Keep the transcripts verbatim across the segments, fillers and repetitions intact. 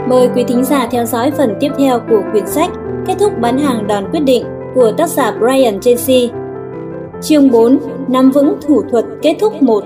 Mời quý thính giả theo dõi phần tiếp theo của quyển sách Kết thúc bán hàng đòn quyết định của tác giả Brian Tracy. Chương bốn. Nắm vững thủ thuật kết thúc một.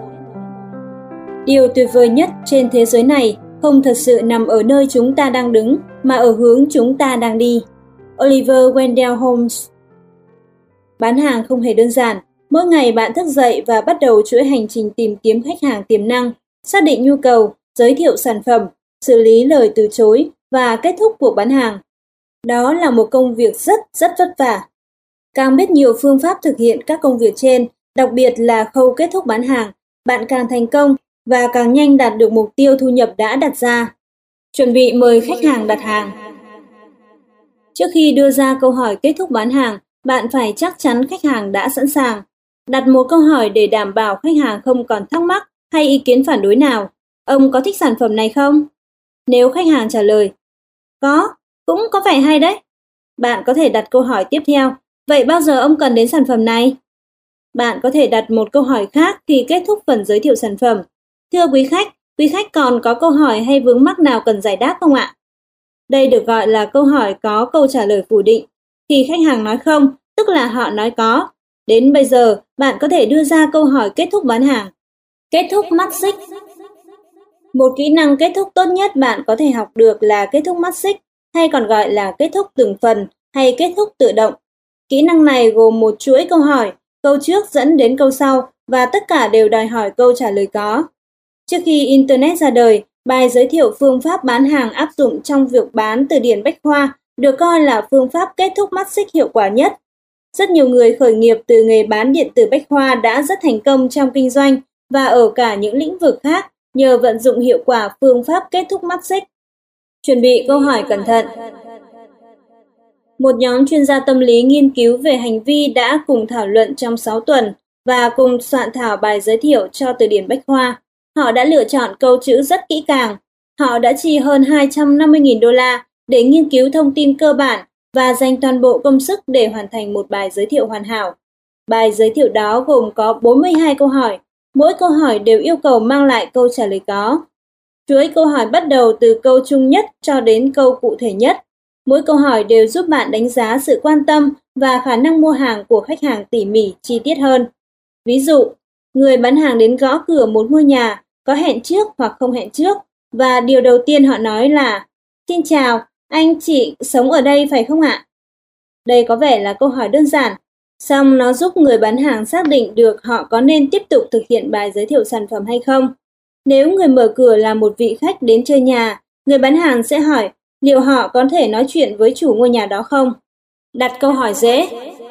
Điều tuyệt vời nhất trên thế giới này không thật sự nằm ở nơi chúng ta đang đứng, mà ở hướng chúng ta đang đi. Oliver Wendell Holmes. Bán hàng không hề đơn giản. Mỗi ngày bạn thức dậy và bắt đầu chuỗi hành trình tìm kiếm khách hàng tiềm năng, xác định nhu cầu, giới thiệu sản phẩm, xử lý lời từ chối và kết thúc cuộc bán hàng. Đó là một công việc rất rất vất vả. Càng biết nhiều phương pháp thực hiện các công việc trên, đặc biệt là khâu kết thúc bán hàng, bạn càng thành công và càng nhanh đạt được mục tiêu thu nhập đã đặt ra. Chuẩn bị mời khách hàng đặt hàng. Trước khi đưa ra câu hỏi kết thúc bán hàng, bạn phải chắc chắn khách hàng đã sẵn sàng. Đặt một câu hỏi để đảm bảo khách hàng không còn thắc mắc hay ý kiến phản đối nào. Ông có thích sản phẩm này không? Nếu khách hàng trả lời, có, cũng có vẻ hay đấy. Bạn có thể đặt câu hỏi tiếp theo, vậy bao giờ ông cần đến sản phẩm này? Bạn có thể đặt một câu hỏi khác khi kết thúc phần giới thiệu sản phẩm. Thưa quý khách, quý khách còn có câu hỏi hay vướng mắc nào cần giải đáp không ạ? Đây được gọi là câu hỏi có câu trả lời phủ định. Khi khách hàng nói không, tức là họ nói có. Đến bây giờ, bạn có thể đưa ra câu hỏi kết thúc bán hàng. Kết thúc mắt xích. Một kỹ năng kết thúc tốt nhất bạn có thể học được là kết thúc mắt xích, hay còn gọi là kết thúc từng phần hay kết thúc tự động. Kỹ năng này gồm một chuỗi câu hỏi, câu trước dẫn đến câu sau và tất cả đều đòi hỏi câu trả lời có. Trước khi Internet ra đời, bài giới thiệu phương pháp bán hàng áp dụng trong việc bán từ điển Bách Khoa được coi là phương pháp kết thúc mắt xích hiệu quả nhất. Rất nhiều người khởi nghiệp từ nghề bán điện tử Bách Khoa đã rất thành công trong kinh doanh và ở cả những lĩnh vực khác nhờ vận dụng hiệu quả phương pháp kết thúc mắt xích. Chuẩn bị câu hỏi cẩn thận. Một nhóm chuyên gia tâm lý nghiên cứu về hành vi đã cùng thảo luận trong sáu tuần và cùng soạn thảo bài giới thiệu cho từ điển Bách Khoa. Họ đã lựa chọn câu chữ rất kỹ càng. Họ đã chi hơn hai trăm năm mươi nghìn đô la để nghiên cứu thông tin cơ bản và dành toàn bộ công sức để hoàn thành một bài giới thiệu hoàn hảo. Bài giới thiệu đó gồm có bốn mươi hai câu hỏi. Mỗi câu hỏi đều yêu cầu mang lại câu trả lời có. Chuỗi câu hỏi bắt đầu từ câu chung nhất cho đến câu cụ thể nhất. Mỗi câu hỏi đều giúp bạn đánh giá sự quan tâm và khả năng mua hàng của khách hàng tỉ mỉ, chi tiết hơn. Ví dụ, người bán hàng đến gõ cửa một ngôi nhà, có hẹn trước hoặc không hẹn trước, và điều đầu tiên họ nói là: "Xin chào, anh chị sống ở đây phải không ạ?" Đây có vẻ là câu hỏi đơn giản, song nó giúp người bán hàng xác định được họ có nên tiếp tục thực hiện bài giới thiệu sản phẩm hay không. Nếu người mở cửa là một vị khách đến chơi nhà, người bán hàng sẽ hỏi liệu họ có thể nói chuyện với chủ ngôi nhà đó không. Đặt câu hỏi dễ.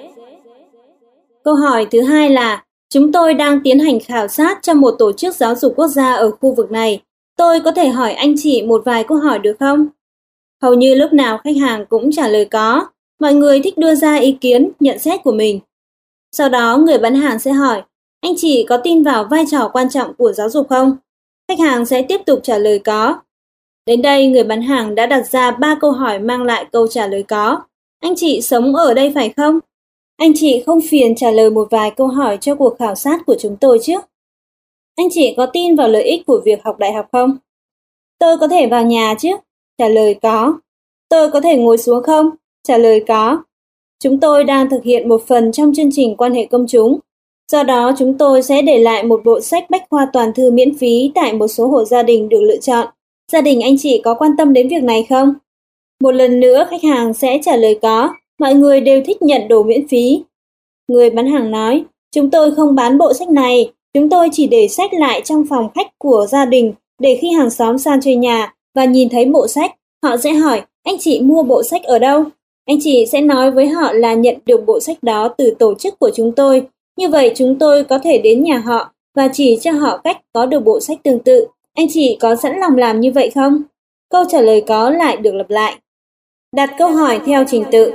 Câu hỏi thứ hai là: chúng tôi đang tiến hành khảo sát cho một tổ chức giáo dục quốc gia ở khu vực này. Tôi có thể hỏi anh chị một vài câu hỏi được không? Hầu như lúc nào khách hàng cũng trả lời có. Mọi người thích đưa ra ý kiến, nhận xét của mình. Sau đó người bán hàng sẽ hỏi: anh chị có tin vào vai trò quan trọng của giáo dục không? Khách hàng sẽ tiếp tục trả lời có. Đến đây người bán hàng đã đặt ra ba câu hỏi mang lại câu trả lời có. Anh chị sống ở đây phải không? Anh chị không phiền trả lời một vài câu hỏi cho cuộc khảo sát của chúng tôi chứ? Anh chị có tin vào lợi ích của việc học đại học không? Tôi có thể vào nhà chứ? Trả lời có. Tôi có thể ngồi xuống không? Trả lời có. Chúng tôi đang thực hiện một phần trong chương trình quan hệ công chúng. Do đó chúng tôi sẽ để lại một bộ sách bách khoa toàn thư miễn phí tại một số hộ gia đình được lựa chọn. Gia đình anh chị có quan tâm đến việc này không? Một lần nữa khách hàng sẽ trả lời có. Mọi người đều thích nhận đồ miễn phí. Người bán hàng nói: chúng tôi không bán bộ sách này. Chúng tôi chỉ để sách lại trong phòng khách của gia đình để khi hàng xóm sang chơi nhà và nhìn thấy bộ sách, họ sẽ hỏi: anh chị mua bộ sách ở đâu? Anh chị sẽ nói với họ là nhận được bộ sách đó từ tổ chức của chúng tôi. Như vậy chúng tôi có thể đến nhà họ và chỉ cho họ cách có được bộ sách tương tự. Anh chị có sẵn lòng làm như vậy không? Câu trả lời có lại được lặp lại. Đặt câu hỏi theo trình tự.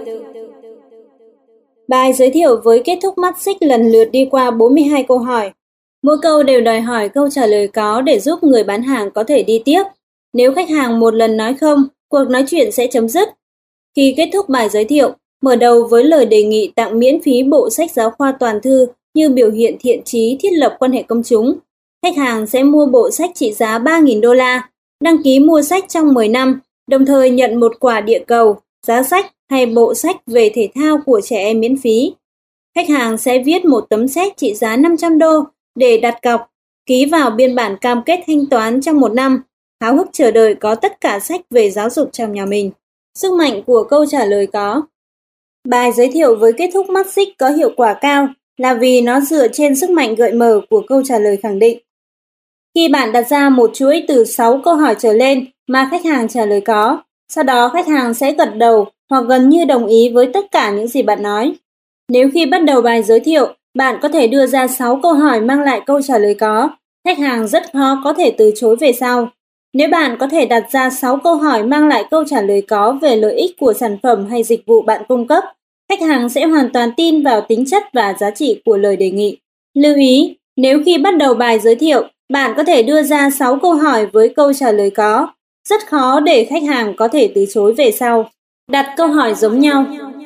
Bài giới thiệu với kết thúc mắt xích lần lượt đi qua bốn mươi hai câu hỏi. Mỗi câu đều đòi hỏi câu trả lời có để giúp người bán hàng có thể đi tiếp. Nếu khách hàng một lần nói không, cuộc nói chuyện sẽ chấm dứt. Khi kết thúc bài giới thiệu, mở đầu với lời đề nghị tặng miễn phí bộ sách giáo khoa toàn thư như biểu hiện thiện chí thiết lập quan hệ công chúng. Khách hàng sẽ mua bộ sách trị giá ba nghìn đô la. đăng ký mua sách trong mười năm, đồng thời nhận một quả địa cầu, giá sách hay bộ sách về thể thao của trẻ em miễn phí. Khách hàng sẽ viết một tấm séc trị giá năm trăm đô để đặt cọc, ký vào biên bản cam kết thanh toán trong một năm, háo hức chờ đợi có tất cả sách về giáo dục trong nhà mình. Sức mạnh của câu trả lời có. Bài giới thiệu với kết thúc mắt xích có hiệu quả cao là vì nó dựa trên sức mạnh gợi mở của câu trả lời khẳng định. Khi bạn đặt ra một chuỗi từ sáu câu hỏi trở lên mà khách hàng trả lời có, sau đó khách hàng sẽ gật đầu hoặc gần như đồng ý với tất cả những gì bạn nói. Nếu khi bắt đầu bài giới thiệu, bạn có thể đưa ra sáu câu hỏi mang lại câu trả lời có, khách hàng rất khó có thể từ chối về sau. Nếu bạn có thể đặt ra sáu câu hỏi mang lại câu trả lời có về lợi ích của sản phẩm hay dịch vụ bạn cung cấp, khách hàng sẽ hoàn toàn tin vào tính chất và giá trị của lời đề nghị. Lưu ý, nếu khi bắt đầu bài giới thiệu, bạn có thể đưa ra sáu câu hỏi với câu trả lời có, rất khó để khách hàng có thể từ chối về sau. Đặt câu hỏi giống nhau.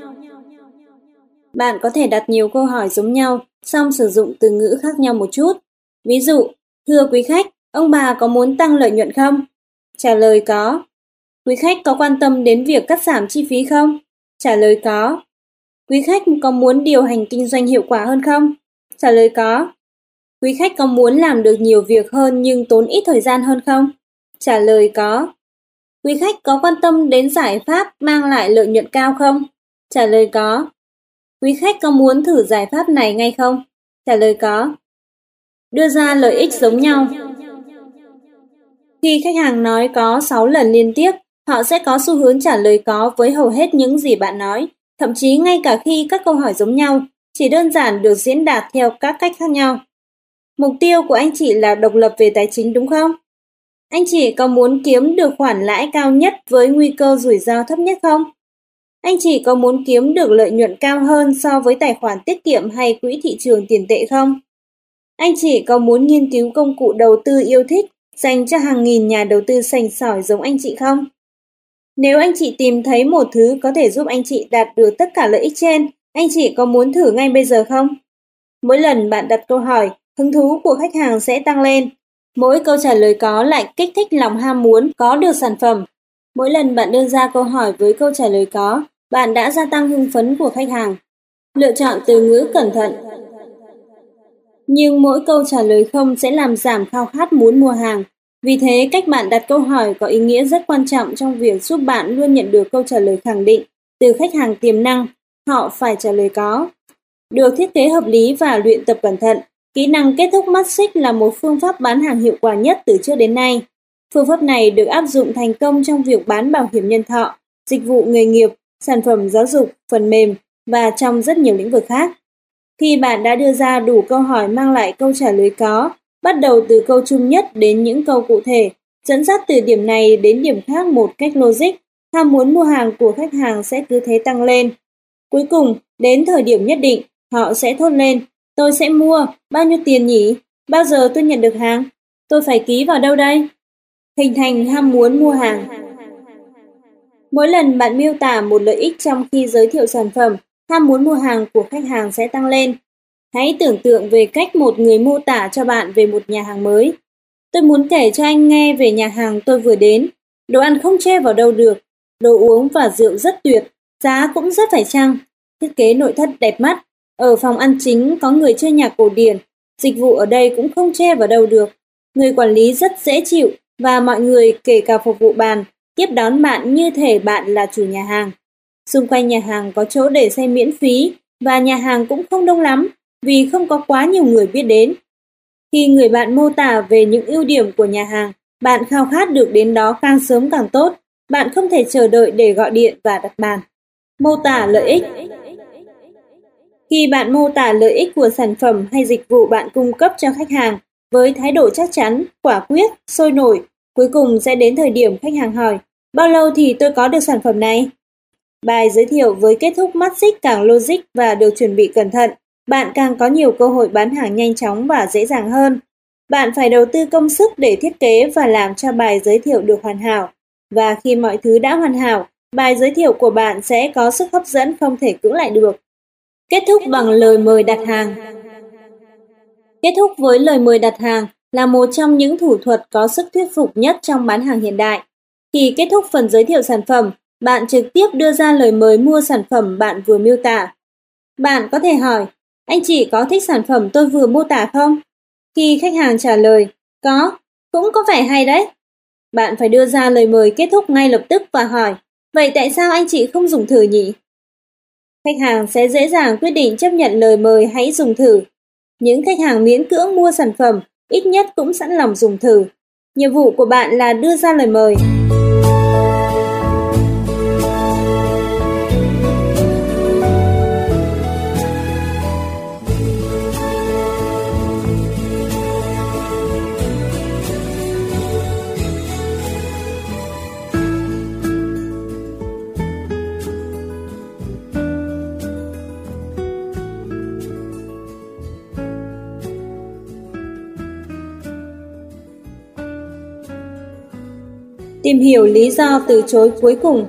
Bạn có thể đặt nhiều câu hỏi giống nhau, song sử dụng từ ngữ khác nhau một chút. Ví dụ, thưa quý khách, ông bà có muốn tăng lợi nhuận không? Trả lời có. Quý khách có quan tâm đến việc cắt giảm chi phí không? Trả lời có. Quý khách có muốn điều hành kinh doanh hiệu quả hơn không? Trả lời có. Quý khách có muốn làm được nhiều việc hơn nhưng tốn ít thời gian hơn không? Trả lời có. Quý khách có quan tâm đến giải pháp mang lại lợi nhuận cao không? Trả lời có. Quý khách có muốn thử giải pháp này ngay không? Trả lời có. Đưa ra lợi ích giống nhau. Khi khách hàng nói có sáu lần liên tiếp, họ sẽ có xu hướng trả lời có với hầu hết những gì bạn nói, thậm chí ngay cả khi các câu hỏi giống nhau, chỉ đơn giản được diễn đạt theo các cách khác nhau. Mục tiêu của anh chị là độc lập về tài chính đúng không? Anh chị có muốn kiếm được khoản lãi cao nhất với nguy cơ rủi ro thấp nhất không? Anh chị có muốn kiếm được lợi nhuận cao hơn so với tài khoản tiết kiệm hay quỹ thị trường tiền tệ không? Anh chị có muốn nghiên cứu công cụ đầu tư yêu thích dành cho hàng nghìn nhà đầu tư sành sỏi giống anh chị không? Nếu anh chị tìm thấy một thứ có thể giúp anh chị đạt được tất cả lợi ích trên, anh chị có muốn thử ngay bây giờ không? Mỗi lần bạn đặt câu hỏi, hứng thú của khách hàng sẽ tăng lên. Mỗi câu trả lời có lại kích thích lòng ham muốn có được sản phẩm. Mỗi lần bạn đưa ra câu hỏi với câu trả lời có, bạn đã gia tăng hưng phấn của khách hàng. Lựa chọn từ ngữ cẩn thận. Nhưng mỗi câu trả lời không sẽ làm giảm khao khát muốn mua hàng. Vì thế, cách bạn đặt câu hỏi có ý nghĩa rất quan trọng trong việc giúp bạn luôn nhận được câu trả lời khẳng định từ khách hàng tiềm năng. Họ phải trả lời có. Được thiết kế hợp lý và luyện tập cẩn thận, kỹ năng kết thúc mắt xích là một phương pháp bán hàng hiệu quả nhất từ trước đến nay. Phương pháp này được áp dụng thành công trong việc bán bảo hiểm nhân thọ, dịch vụ nghề nghiệp, sản phẩm giáo dục, phần mềm và trong rất nhiều lĩnh vực khác. Khi bạn đã đưa ra đủ câu hỏi mang lại câu trả lời có, bắt đầu từ câu chung nhất đến những câu cụ thể, dẫn dắt từ điểm này đến điểm khác một cách logic, ham muốn mua hàng của khách hàng sẽ cứ thế tăng lên. Cuối cùng, đến thời điểm nhất định, họ sẽ thốt lên, tôi sẽ mua, bao nhiêu tiền nhỉ? Bao giờ tôi nhận được hàng? Tôi phải ký vào đâu đây? Hình thành ham muốn mua hàng. Mỗi lần bạn miêu tả một lợi ích trong khi giới thiệu sản phẩm, ham muốn mua hàng của khách hàng sẽ tăng lên. Hãy tưởng tượng về cách một người mô tả cho bạn về một nhà hàng mới. Tôi muốn kể cho anh nghe về nhà hàng tôi vừa đến. Đồ ăn không chê vào đâu được. Đồ uống và rượu rất tuyệt. Giá cũng rất phải chăng. Thiết kế nội thất đẹp mắt. Ở phòng ăn chính có người chơi nhạc cổ điển. Dịch vụ ở đây cũng không chê vào đâu được. Người quản lý rất dễ chịu và mọi người kể cả phục vụ bàn tiếp đón bạn như thể bạn là chủ nhà hàng. Xung quanh nhà hàng có chỗ để xe miễn phí và nhà hàng cũng không đông lắm vì không có quá nhiều người biết đến. Khi người bạn mô tả về những ưu điểm của nhà hàng, bạn khao khát được đến đó càng sớm càng tốt. Bạn không thể chờ đợi để gọi điện và đặt bàn. Mô tả lợi ích. Khi bạn mô tả lợi ích của sản phẩm hay dịch vụ bạn cung cấp cho khách hàng với thái độ chắc chắn, quả quyết, sôi nổi, cuối cùng sẽ đến thời điểm khách hàng hỏi, bao lâu thì tôi có được sản phẩm này? Bài giới thiệu với kết thúc mắt xích càng logic và được chuẩn bị cẩn thận, bạn càng có nhiều cơ hội bán hàng nhanh chóng và dễ dàng hơn. Bạn phải đầu tư công sức để thiết kế và làm cho bài giới thiệu được hoàn hảo. Và khi mọi thứ đã hoàn hảo, bài giới thiệu của bạn sẽ có sức hấp dẫn không thể cưỡng lại được. Kết thúc bằng lời mời đặt hàng. Kết thúc với lời mời đặt hàng, là một trong những thủ thuật có sức thuyết phục nhất trong bán hàng hiện đại. Khi kết thúc phần giới thiệu sản phẩm, bạn trực tiếp đưa ra lời mời mua sản phẩm bạn vừa miêu tả. Bạn có thể hỏi, anh chị có thích sản phẩm tôi vừa mô tả không? Khi khách hàng trả lời, có, cũng có vẻ hay đấy. Bạn phải đưa ra lời mời kết thúc ngay lập tức và hỏi, vậy tại sao anh chị không dùng thử nhỉ? Khách hàng sẽ dễ dàng quyết định chấp nhận lời mời hãy dùng thử. Những khách hàng miễn cưỡng mua sản phẩm ít nhất cũng sẵn lòng dùng thử. Nhiệm vụ của bạn là đưa ra lời mời. Tìm hiểu lý do từ chối cuối cùng.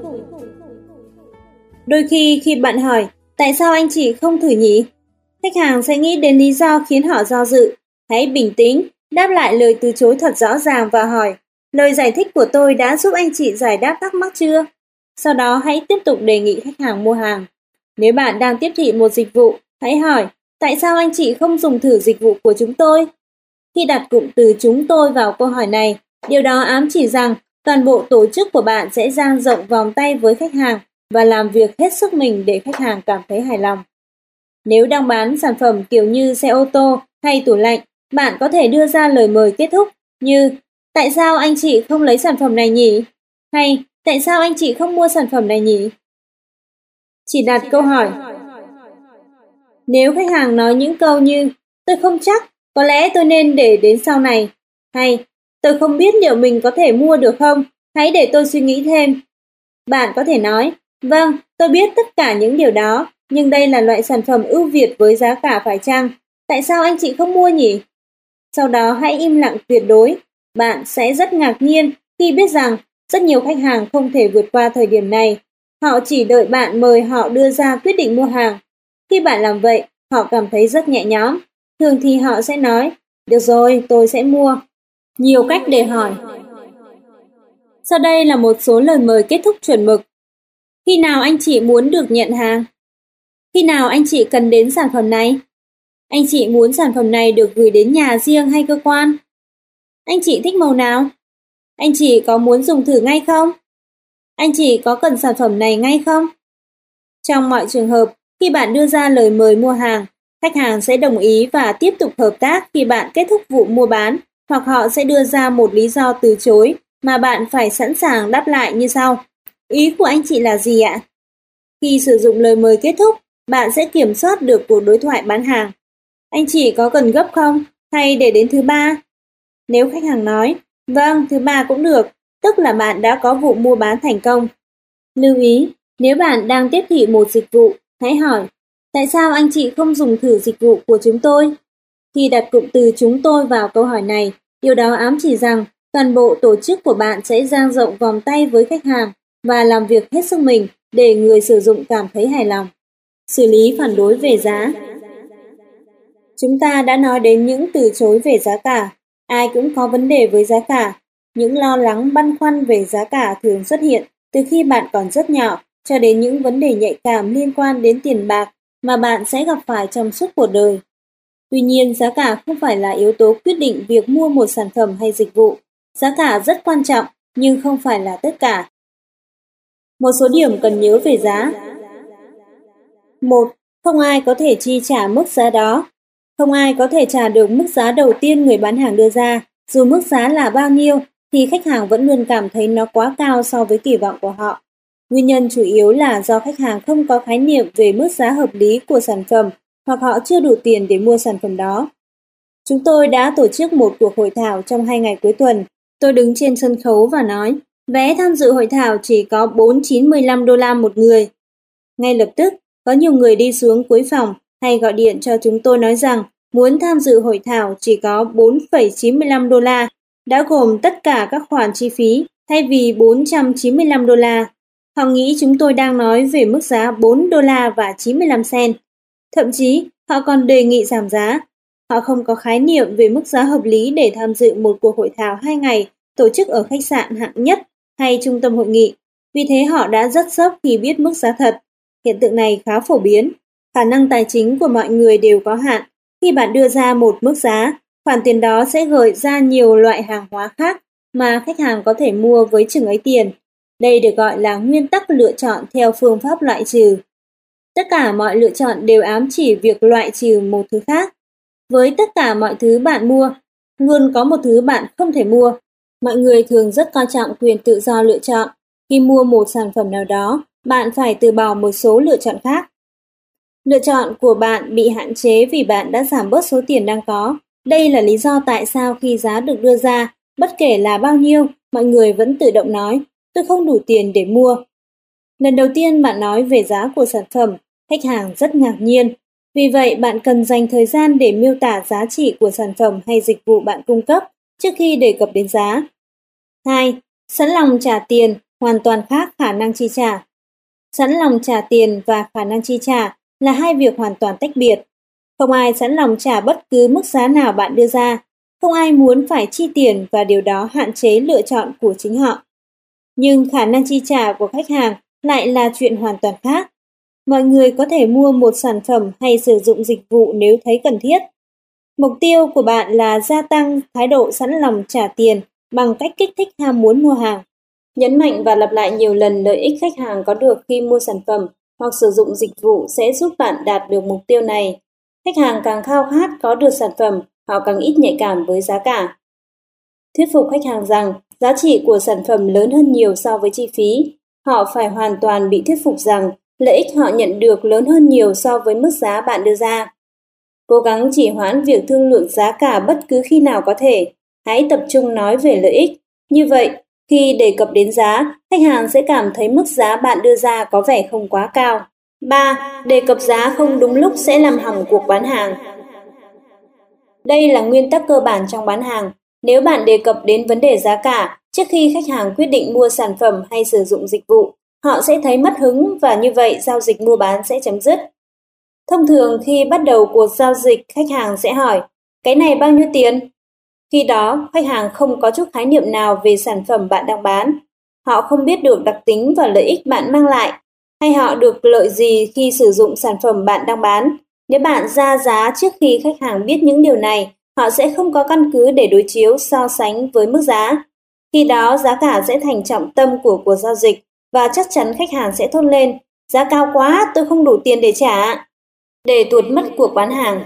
Đôi khi khi bạn hỏi, tại sao anh chị không thử nhỉ? Khách hàng sẽ nghĩ đến lý do khiến họ do dự. Hãy bình tĩnh, đáp lại lời từ chối thật rõ ràng và hỏi, lời giải thích của tôi đã giúp anh chị giải đáp thắc mắc chưa? Sau đó hãy tiếp tục đề nghị khách hàng mua hàng. Nếu bạn đang tiếp thị một dịch vụ, hãy hỏi, tại sao anh chị không dùng thử dịch vụ của chúng tôi? Khi đặt cụm từ chúng tôi vào câu hỏi này, điều đó ám chỉ rằng toàn bộ tổ chức của bạn sẽ dang rộng vòng tay với khách hàng và làm việc hết sức mình để khách hàng cảm thấy hài lòng. Nếu đang bán sản phẩm kiểu như xe ô tô hay tủ lạnh, bạn có thể đưa ra lời mời kết thúc như tại sao anh chị không lấy sản phẩm này nhỉ? Hay tại sao anh chị không mua sản phẩm này nhỉ? Chỉ đặt câu hỏi. Nếu khách hàng nói những câu như tôi không chắc, có lẽ tôi nên để đến sau này, hay tôi không biết liệu mình có thể mua được không, hãy để tôi suy nghĩ thêm. Bạn có thể nói, vâng, tôi biết tất cả những điều đó, nhưng đây là loại sản phẩm ưu việt với giá cả phải chăng? Tại sao anh chị không mua nhỉ? Sau đó hãy im lặng tuyệt đối. Bạn sẽ rất ngạc nhiên khi biết rằng rất nhiều khách hàng không thể vượt qua thời điểm này. Họ chỉ đợi bạn mời họ đưa ra quyết định mua hàng. Khi bạn làm vậy, họ cảm thấy rất nhẹ nhõm. Thường thì họ sẽ nói, được rồi, tôi sẽ mua. Nhiều cách để hỏi. Sau đây là một số lời mời kết thúc chuẩn mực. Khi nào anh chị muốn được nhận hàng? Khi nào anh chị cần đến sản phẩm này? Anh chị muốn sản phẩm này được gửi đến nhà riêng hay cơ quan? Anh chị thích màu nào? Anh chị có muốn dùng thử ngay không? Anh chị có cần sản phẩm này ngay không? Trong mọi trường hợp, khi bạn đưa ra lời mời mua hàng, khách hàng sẽ đồng ý và tiếp tục hợp tác khi bạn kết thúc vụ mua bán, hoặc họ sẽ đưa ra một lý do từ chối mà bạn phải sẵn sàng đáp lại như sau. Ý của anh chị là gì ạ? Khi sử dụng lời mời kết thúc, bạn sẽ kiểm soát được cuộc đối thoại bán hàng. Anh chị có cần gấp không? Hay để đến thứ ba? Nếu khách hàng nói, vâng, thứ ba cũng được, tức là bạn đã có vụ mua bán thành công. Lưu ý, nếu bạn đang tiếp thị một dịch vụ, hãy hỏi, tại sao anh chị không dùng thử dịch vụ của chúng tôi? Khi đặt cụm từ chúng tôi vào câu hỏi này, điều đó ám chỉ rằng toàn bộ tổ chức của bạn sẽ dang rộng vòng tay với khách hàng và làm việc hết sức mình để người sử dụng cảm thấy hài lòng. Xử lý phản đối về giá. Chúng ta đã nói đến những từ chối về giá cả. Ai cũng có vấn đề với giá cả. Những lo lắng băn khoăn về giá cả thường xuất hiện từ khi bạn còn rất nhỏ cho đến những vấn đề nhạy cảm liên quan đến tiền bạc mà bạn sẽ gặp phải trong suốt cuộc đời. Tuy nhiên, giá cả không phải là yếu tố quyết định việc mua một sản phẩm hay dịch vụ. Giá cả rất quan trọng, nhưng không phải là tất cả. Một số điểm cần nhớ về giá. một. Không ai có thể chi trả mức giá đó. Không ai có thể trả được mức giá đầu tiên người bán hàng đưa ra. Dù mức giá là bao nhiêu, thì khách hàng vẫn luôn cảm thấy nó quá cao so với kỳ vọng của họ. Nguyên nhân chủ yếu là do khách hàng không có khái niệm về mức giá hợp lý của sản phẩm, hoặc họ chưa đủ tiền để mua sản phẩm đó. Chúng tôi đã tổ chức một cuộc hội thảo trong hai ngày cuối tuần. Tôi đứng trên sân khấu và nói, vé tham dự hội thảo chỉ có bốn nghìn chín trăm mười lăm đô la một người. Ngay lập tức, có nhiều người đi xuống cuối phòng hay gọi điện cho chúng tôi nói rằng muốn tham dự hội thảo chỉ có bốn phẩy chín mươi lăm đô la, đã gồm tất cả các khoản chi phí thay vì bốn trăm chín mươi lăm đô la. Họ nghĩ chúng tôi đang nói về mức giá bốn đô la và chín mươi lăm cent. Thậm chí, họ còn đề nghị giảm giá. Họ không có khái niệm về mức giá hợp lý để tham dự một cuộc hội thảo hai ngày tổ chức ở khách sạn hạng nhất hay trung tâm hội nghị. Vì thế họ đã rất sốc khi biết mức giá thật. Hiện tượng này khá phổ biến. Khả năng tài chính của mọi người đều có hạn. Khi bạn đưa ra một mức giá, khoản tiền đó sẽ gợi ra nhiều loại hàng hóa khác mà khách hàng có thể mua với chừng ấy tiền. Đây được gọi là nguyên tắc lựa chọn theo phương pháp loại trừ. Tất cả mọi lựa chọn đều ám chỉ việc loại trừ một thứ khác. Với tất cả mọi thứ bạn mua, luôn có một thứ bạn không thể mua. Mọi người thường rất coi trọng quyền tự do lựa chọn. Khi mua một sản phẩm nào đó, bạn phải từ bỏ một số lựa chọn khác. Lựa chọn của bạn bị hạn chế vì bạn đã giảm bớt số tiền đang có. Đây là lý do tại sao khi giá được đưa ra, bất kể là bao nhiêu, mọi người vẫn tự động nói, tôi không đủ tiền để mua. Lần đầu tiên bạn nói về giá của sản phẩm, khách hàng rất ngạc nhiên. Vì vậy, bạn cần dành thời gian để miêu tả giá trị của sản phẩm hay dịch vụ bạn cung cấp trước khi đề cập đến giá. hai. Sẵn lòng trả tiền hoàn toàn khác khả năng chi trả. Sẵn lòng trả tiền và khả năng chi trả là hai việc hoàn toàn tách biệt. Không ai sẵn lòng trả bất cứ mức giá nào bạn đưa ra. Không ai muốn phải chi tiền và điều đó hạn chế lựa chọn của chính họ. Nhưng khả năng chi trả của khách hàng lại là chuyện hoàn toàn khác. Mọi người có thể mua một sản phẩm hay sử dụng dịch vụ nếu thấy cần thiết. Mục tiêu của bạn là gia tăng thái độ sẵn lòng trả tiền bằng cách kích thích ham muốn mua hàng. Nhấn mạnh và lặp lại nhiều lần lợi ích khách hàng có được khi mua sản phẩm hoặc sử dụng dịch vụ sẽ giúp bạn đạt được mục tiêu này. Khách hàng càng khao khát có được sản phẩm, họ càng ít nhạy cảm với giá cả. Thuyết phục khách hàng rằng giá trị của sản phẩm lớn hơn nhiều so với chi phí. Họ phải hoàn toàn bị thuyết phục rằng lợi ích họ nhận được lớn hơn nhiều so với mức giá bạn đưa ra. Cố gắng trì hoãn việc thương lượng giá cả bất cứ khi nào có thể. Hãy tập trung nói về lợi ích. Như vậy, khi đề cập đến giá, khách hàng sẽ cảm thấy mức giá bạn đưa ra có vẻ không quá cao. ba. Đề cập giá không đúng lúc sẽ làm hỏng cuộc bán hàng. Đây là nguyên tắc cơ bản trong bán hàng. Nếu bạn đề cập đến vấn đề giá cả trước khi khách hàng quyết định mua sản phẩm hay sử dụng dịch vụ, họ sẽ thấy mất hứng và như vậy giao dịch mua bán sẽ chấm dứt. Thông thường khi bắt đầu cuộc giao dịch, khách hàng sẽ hỏi, cái này bao nhiêu tiền? Khi đó, khách hàng không có chút khái niệm nào về sản phẩm bạn đang bán. Họ không biết được đặc tính và lợi ích bạn mang lại, hay họ được lợi gì khi sử dụng sản phẩm bạn đang bán. Nếu bạn ra giá trước khi khách hàng biết những điều này, họ sẽ không có căn cứ để đối chiếu so sánh với mức giá. Khi đó, giá cả sẽ thành trọng tâm của cuộc giao dịch và chắc chắn khách hàng sẽ thốt lên, giá cao quá, tôi không đủ tiền để trả. Để tuột mất cuộc bán hàng.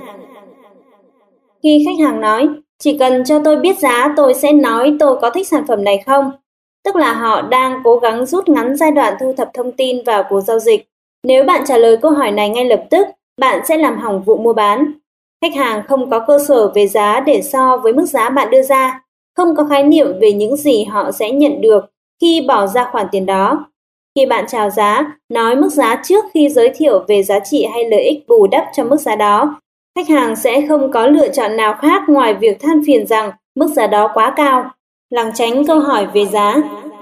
Khi khách hàng nói, chỉ cần cho tôi biết giá tôi sẽ nói tôi có thích sản phẩm này không? Tức là họ đang cố gắng rút ngắn giai đoạn thu thập thông tin vào cuộc giao dịch. Nếu bạn trả lời câu hỏi này ngay lập tức, bạn sẽ làm hỏng vụ mua bán. Khách hàng không có cơ sở về giá để so với mức giá bạn đưa ra, không có khái niệm về những gì họ sẽ nhận được khi bỏ ra khoản tiền đó. Khi bạn chào giá, nói mức giá trước khi giới thiệu về giá trị hay lợi ích bù đắp cho mức giá đó. Khách hàng sẽ không có lựa chọn nào khác ngoài việc than phiền rằng mức giá đó quá cao, lảng tránh câu hỏi về giá.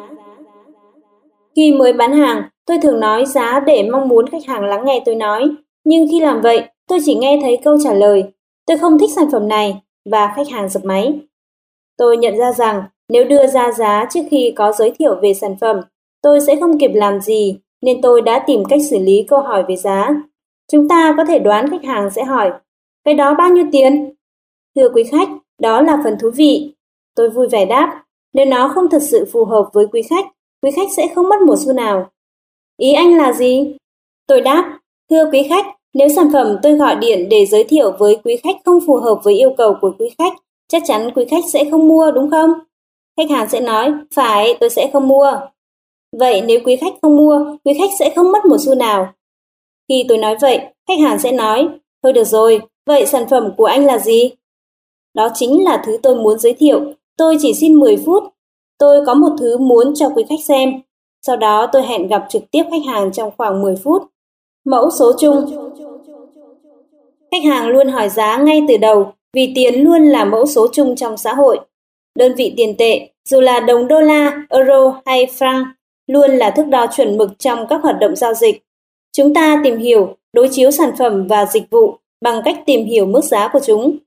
Khi mới bán hàng, tôi thường nói giá để mong muốn khách hàng lắng nghe tôi nói. Nhưng khi làm vậy, tôi chỉ nghe thấy câu trả lời, tôi không thích sản phẩm này, và khách hàng dập máy. Tôi nhận ra rằng nếu đưa ra giá trước khi có giới thiệu về sản phẩm, tôi sẽ không kịp làm gì, nên tôi đã tìm cách xử lý câu hỏi về giá. Chúng ta có thể đoán khách hàng sẽ hỏi, cái đó bao nhiêu tiền? Thưa quý khách, đó là phần thú vị. Tôi vui vẻ đáp, nếu nó không thật sự phù hợp với quý khách, quý khách sẽ không mất một xu nào. Ý anh là gì? Tôi đáp, thưa quý khách, nếu sản phẩm tôi gọi điện để giới thiệu với quý khách không phù hợp với yêu cầu của quý khách, chắc chắn quý khách sẽ không mua đúng không? Khách hàng sẽ nói, phải, tôi sẽ không mua. Vậy nếu quý khách không mua, quý khách sẽ không mất một xu nào. Khi tôi nói vậy, khách hàng sẽ nói, thôi được rồi, vậy sản phẩm của anh là gì? Đó chính là thứ tôi muốn giới thiệu, tôi chỉ xin mười phút. Tôi có một thứ muốn cho quý khách xem. Sau đó tôi hẹn gặp trực tiếp khách hàng trong khoảng mười phút. Mẫu số chung. Khách hàng luôn hỏi giá ngay từ đầu vì tiền luôn là mẫu số chung trong xã hội. Đơn vị tiền tệ, dù là đồng đô la, euro hay franc, luôn là thước đo chuẩn mực trong các hoạt động giao dịch. Chúng ta tìm hiểu, đối chiếu sản phẩm và dịch vụ bằng cách tìm hiểu mức giá của chúng.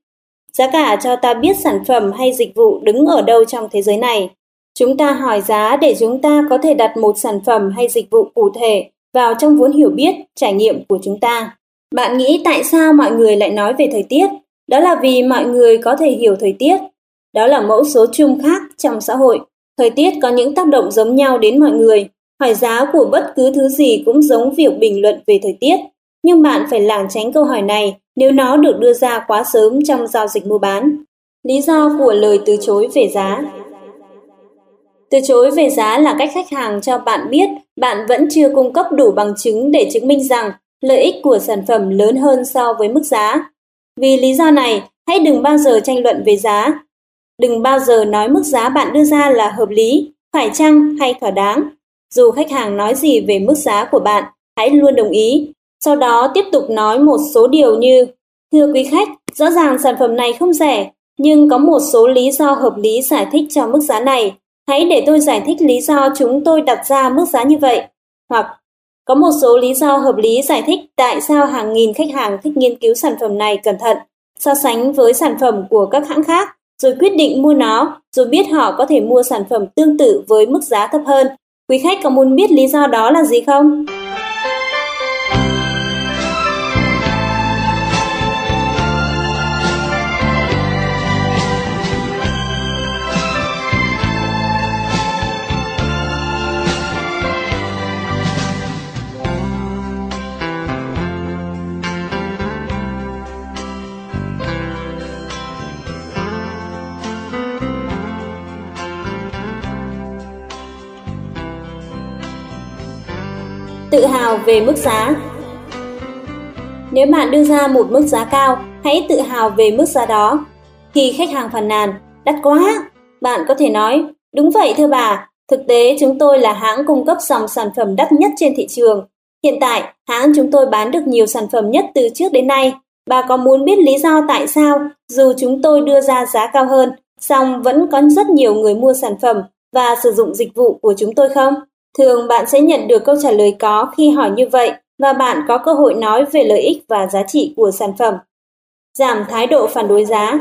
Giá cả cho ta biết sản phẩm hay dịch vụ đứng ở đâu trong thế giới này. Chúng ta hỏi giá để chúng ta có thể đặt một sản phẩm hay dịch vụ cụ thể vào trong vốn hiểu biết, trải nghiệm của chúng ta. Bạn nghĩ tại sao mọi người lại nói về thời tiết? Đó là vì mọi người có thể hiểu thời tiết. Đó là mẫu số chung khác trong xã hội. Thời tiết có những tác động giống nhau đến mọi người. Hỏi giá của bất cứ thứ gì cũng giống việc bình luận về thời tiết. Nhưng bạn phải lảng tránh câu hỏi này nếu nó được đưa ra quá sớm trong giao dịch mua bán. Lý do của lời từ chối về giá. Từ chối về giá là cách khách hàng cho bạn biết bạn vẫn chưa cung cấp đủ bằng chứng để chứng minh rằng lợi ích của sản phẩm lớn hơn so với mức giá. Vì lý do này, hãy đừng bao giờ tranh luận về giá. Đừng bao giờ nói mức giá bạn đưa ra là hợp lý, phải chăng hay thỏa đáng. Dù khách hàng nói gì về mức giá của bạn, hãy luôn đồng ý. Sau đó tiếp tục nói một số điều như: thưa quý khách, rõ ràng sản phẩm này không rẻ, nhưng có một số lý do hợp lý giải thích cho mức giá này. Hãy để tôi giải thích lý do chúng tôi đặt ra mức giá như vậy. Hoặc, có một số lý do hợp lý giải thích tại sao hàng nghìn khách hàng thích nghiên cứu sản phẩm này cẩn thận, so sánh với sản phẩm của các hãng khác, rồi quyết định mua nó, dù biết họ có thể mua sản phẩm tương tự với mức giá thấp hơn. Quý khách có muốn biết lý do đó là gì không? Tự hào về mức giá. Nếu bạn đưa ra một mức giá cao, hãy tự hào về mức giá đó. Khi khách hàng phàn nàn, đắt quá, bạn có thể nói, đúng vậy thưa bà, thực tế chúng tôi là hãng cung cấp dòng sản phẩm đắt nhất trên thị trường. Hiện tại, hãng chúng tôi bán được nhiều sản phẩm nhất từ trước đến nay. Bà có muốn biết lý do tại sao, dù chúng tôi đưa ra giá cao hơn, song vẫn có rất nhiều người mua sản phẩm và sử dụng dịch vụ của chúng tôi không? Thường bạn sẽ nhận được câu trả lời có khi hỏi như vậy và bạn có cơ hội nói về lợi ích và giá trị của sản phẩm. Giảm thái độ phản đối giá.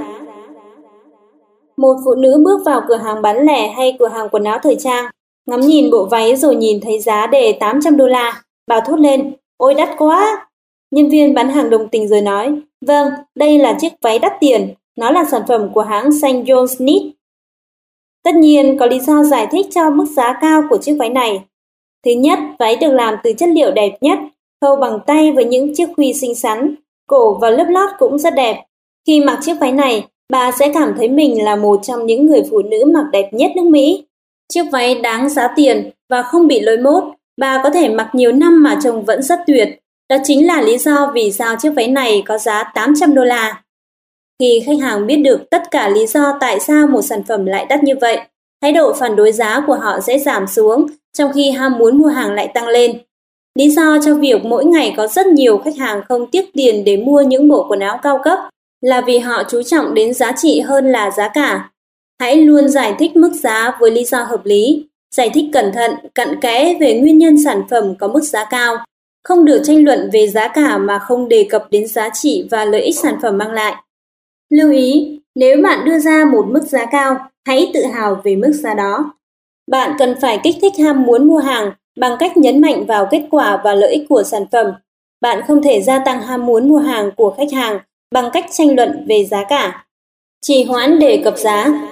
Một phụ nữ bước vào cửa hàng bán lẻ hay cửa hàng quần áo thời trang, ngắm nhìn bộ váy rồi nhìn thấy giá đề tám trăm đô la. Bà thốt lên, ôi đắt quá! Nhân viên bán hàng đồng tình rồi nói, vâng, đây là chiếc váy đắt tiền, nó là sản phẩm của hãng Saint John Smith. Tất nhiên có lý do giải thích cho mức giá cao của chiếc váy này. Thứ nhất, váy được làm từ chất liệu đẹp nhất, khâu bằng tay với những chiếc khuy xinh xắn, cổ và lớp lót cũng rất đẹp. Khi mặc chiếc váy này, bà sẽ cảm thấy mình là một trong những người phụ nữ mặc đẹp nhất nước Mỹ. Chiếc váy đáng giá tiền và không bị lỗi mốt, bà có thể mặc nhiều năm mà trông vẫn rất tuyệt. Đó chính là lý do vì sao chiếc váy này có giá tám trăm đô la. Khi khách hàng biết được tất cả lý do tại sao một sản phẩm lại đắt như vậy, thái độ phản đối giá của họ sẽ giảm xuống, trong khi ham muốn mua hàng lại tăng lên. Lý do cho việc mỗi ngày có rất nhiều khách hàng không tiếc tiền để mua những bộ quần áo cao cấp là vì họ chú trọng đến giá trị hơn là giá cả. Hãy luôn giải thích mức giá với lý do hợp lý, giải thích cẩn thận, cặn kẽ về nguyên nhân sản phẩm có mức giá cao. Không được tranh luận về giá cả mà không đề cập đến giá trị và lợi ích sản phẩm mang lại. Lưu ý, nếu bạn đưa ra một mức giá cao, hãy tự hào về mức giá đó. Bạn cần phải kích thích ham muốn mua hàng bằng cách nhấn mạnh vào kết quả và lợi ích của sản phẩm. Bạn không thể gia tăng ham muốn mua hàng của khách hàng bằng cách tranh luận về giá cả. Trì hoãn đề cập giá.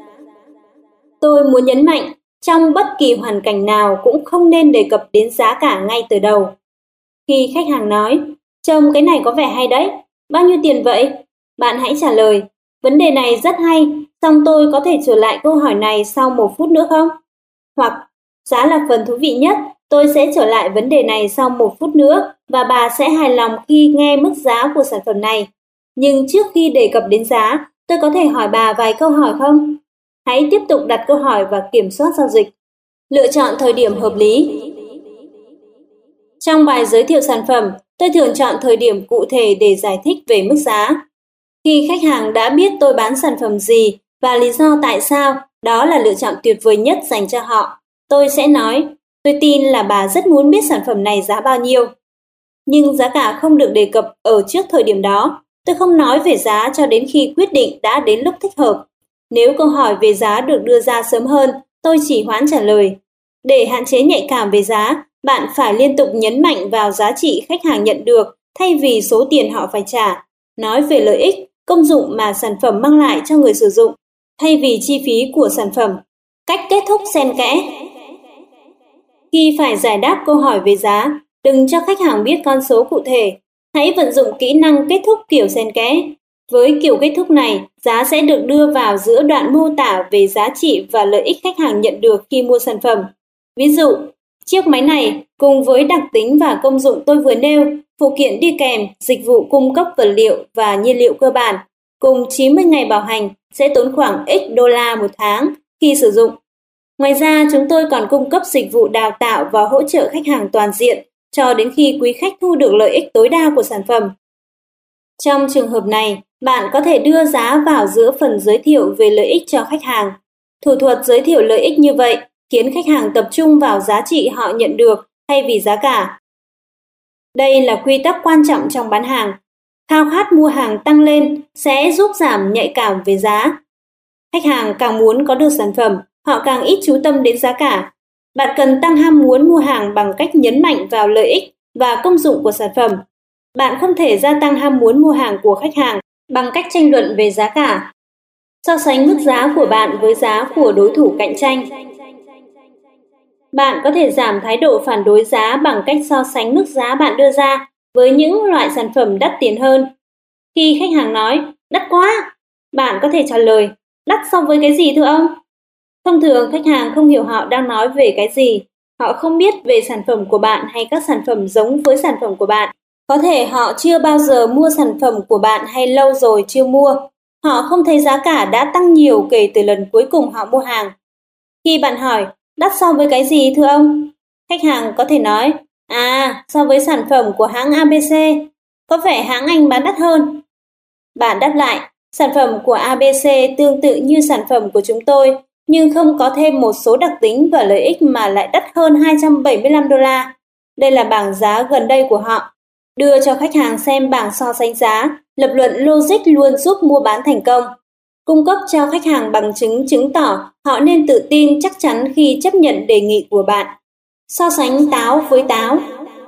Tôi muốn nhấn mạnh, trong bất kỳ hoàn cảnh nào cũng không nên đề cập đến giá cả ngay từ đầu. Khi khách hàng nói, trông cái này có vẻ hay đấy, bao nhiêu tiền vậy? Bạn hãy trả lời, vấn đề này rất hay, song tôi có thể trở lại câu hỏi này sau một phút nữa không? Hoặc, giá là phần thú vị nhất, tôi sẽ trở lại vấn đề này sau một phút nữa và bà sẽ hài lòng khi nghe mức giá của sản phẩm này. Nhưng trước khi đề cập đến giá, tôi có thể hỏi bà vài câu hỏi không? Hãy tiếp tục đặt câu hỏi và kiểm soát giao dịch. Lựa chọn thời điểm hợp lý. Trong bài giới thiệu sản phẩm, tôi thường chọn thời điểm cụ thể để giải thích về mức giá. Khi khách hàng đã biết tôi bán sản phẩm gì và lý do tại sao, đó là lựa chọn tuyệt vời nhất dành cho họ. Tôi sẽ nói, tôi tin là bà rất muốn biết sản phẩm này giá bao nhiêu. Nhưng giá cả không được đề cập ở trước thời điểm đó. Tôi không nói về giá cho đến khi quyết định đã đến lúc thích hợp. Nếu câu hỏi về giá được đưa ra sớm hơn, tôi chỉ hoãn trả lời. Để hạn chế nhạy cảm về giá, bạn phải liên tục nhấn mạnh vào giá trị khách hàng nhận được thay vì số tiền họ phải trả. Nói về lợi ích, công dụng mà sản phẩm mang lại cho người sử dụng, thay vì chi phí của sản phẩm. Cách kết thúc xen kẽ. Khi phải giải đáp câu hỏi về giá, đừng cho khách hàng biết con số cụ thể. Hãy vận dụng kỹ năng kết thúc kiểu xen kẽ. Với kiểu kết thúc này, giá sẽ được đưa vào giữa đoạn mô tả về giá trị và lợi ích khách hàng nhận được khi mua sản phẩm. Ví dụ, chiếc máy này cùng với đặc tính và công dụng tôi vừa nêu, phụ kiện đi kèm, dịch vụ cung cấp vật liệu và nhiên liệu cơ bản, cùng chín mươi ngày bảo hành sẽ tốn khoảng X đô la một tháng khi sử dụng. Ngoài ra, chúng tôi còn cung cấp dịch vụ đào tạo và hỗ trợ khách hàng toàn diện cho đến khi quý khách thu được lợi ích tối đa của sản phẩm. Trong trường hợp này, bạn có thể đưa giá vào giữa phần giới thiệu về lợi ích cho khách hàng. Thủ thuật giới thiệu lợi ích như vậy khiến khách hàng tập trung vào giá trị họ nhận được thay vì giá cả. Đây là quy tắc quan trọng trong bán hàng. Khao khát mua hàng tăng lên sẽ giúp giảm nhạy cảm về giá. Khách hàng càng muốn có được sản phẩm, họ càng ít chú tâm đến giá cả. Bạn cần tăng ham muốn mua hàng bằng cách nhấn mạnh vào lợi ích và công dụng của sản phẩm. Bạn không thể gia tăng ham muốn mua hàng của khách hàng bằng cách tranh luận về giá cả. So sánh mức giá của bạn với giá của đối thủ cạnh tranh. Bạn có thể giảm thái độ phản đối giá bằng cách so sánh mức giá bạn đưa ra với những loại sản phẩm đắt tiền hơn. Khi khách hàng nói, đắt quá, bạn có thể trả lời, đắt so với cái gì thưa ông? Thông thường khách hàng không hiểu họ đang nói về cái gì. Họ không biết về sản phẩm của bạn hay các sản phẩm giống với sản phẩm của bạn. Có thể họ chưa bao giờ mua sản phẩm của bạn hay lâu rồi chưa mua. Họ không thấy giá cả đã tăng nhiều kể từ lần cuối cùng họ mua hàng. Khi bạn hỏi, đắt so với cái gì thưa ông? Khách hàng có thể nói, à, so với sản phẩm của hãng a bê xê, có vẻ hãng Anh bán đắt hơn. Bạn đáp lại, sản phẩm của a bê xê tương tự như sản phẩm của chúng tôi, nhưng không có thêm một số đặc tính và lợi ích mà lại đắt hơn hai trăm bảy mươi lăm đô la. Đây là bảng giá gần đây của họ. Đưa cho khách hàng xem bảng so sánh giá, lập luận logic luôn giúp mua bán thành công. Cung cấp cho khách hàng bằng chứng chứng tỏ họ nên tự tin chắc chắn khi chấp nhận đề nghị của bạn. So sánh táo với táo.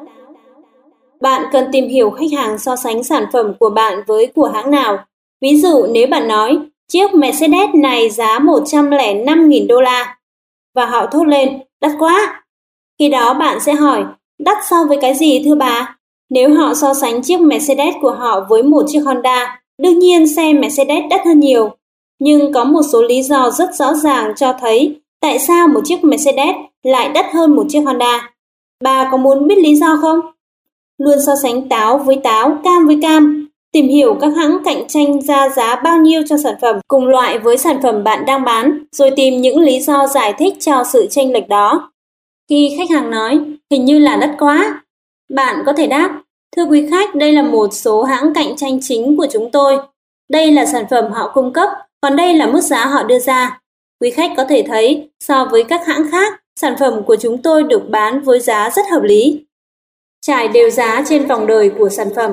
Bạn cần tìm hiểu khách hàng so sánh sản phẩm của bạn với của hãng nào. Ví dụ nếu bạn nói, chiếc Mercedes này giá một trăm lẻ năm nghìn đô la, và họ thốt lên, đắt quá. Khi đó bạn sẽ hỏi, đắt so với cái gì thưa bà? Nếu họ so sánh chiếc Mercedes của họ với một chiếc Honda, đương nhiên xe Mercedes đắt hơn nhiều. Nhưng có một số lý do rất rõ ràng cho thấy tại sao một chiếc Mercedes lại đắt hơn một chiếc Honda. Bà có muốn biết lý do không? Luôn so sánh táo với táo, cam với cam. Tìm hiểu các hãng cạnh tranh ra giá bao nhiêu cho sản phẩm cùng loại với sản phẩm bạn đang bán, rồi tìm những lý do giải thích cho sự chênh lệch đó. Khi khách hàng nói, hình như là đắt quá, bạn có thể đáp, thưa quý khách, đây là một số hãng cạnh tranh chính của chúng tôi. Đây là sản phẩm họ cung cấp, còn đây là mức giá họ đưa ra. Quý khách có thể thấy, so với các hãng khác, sản phẩm của chúng tôi được bán với giá rất hợp lý. Trải đều giá trên vòng đời của sản phẩm.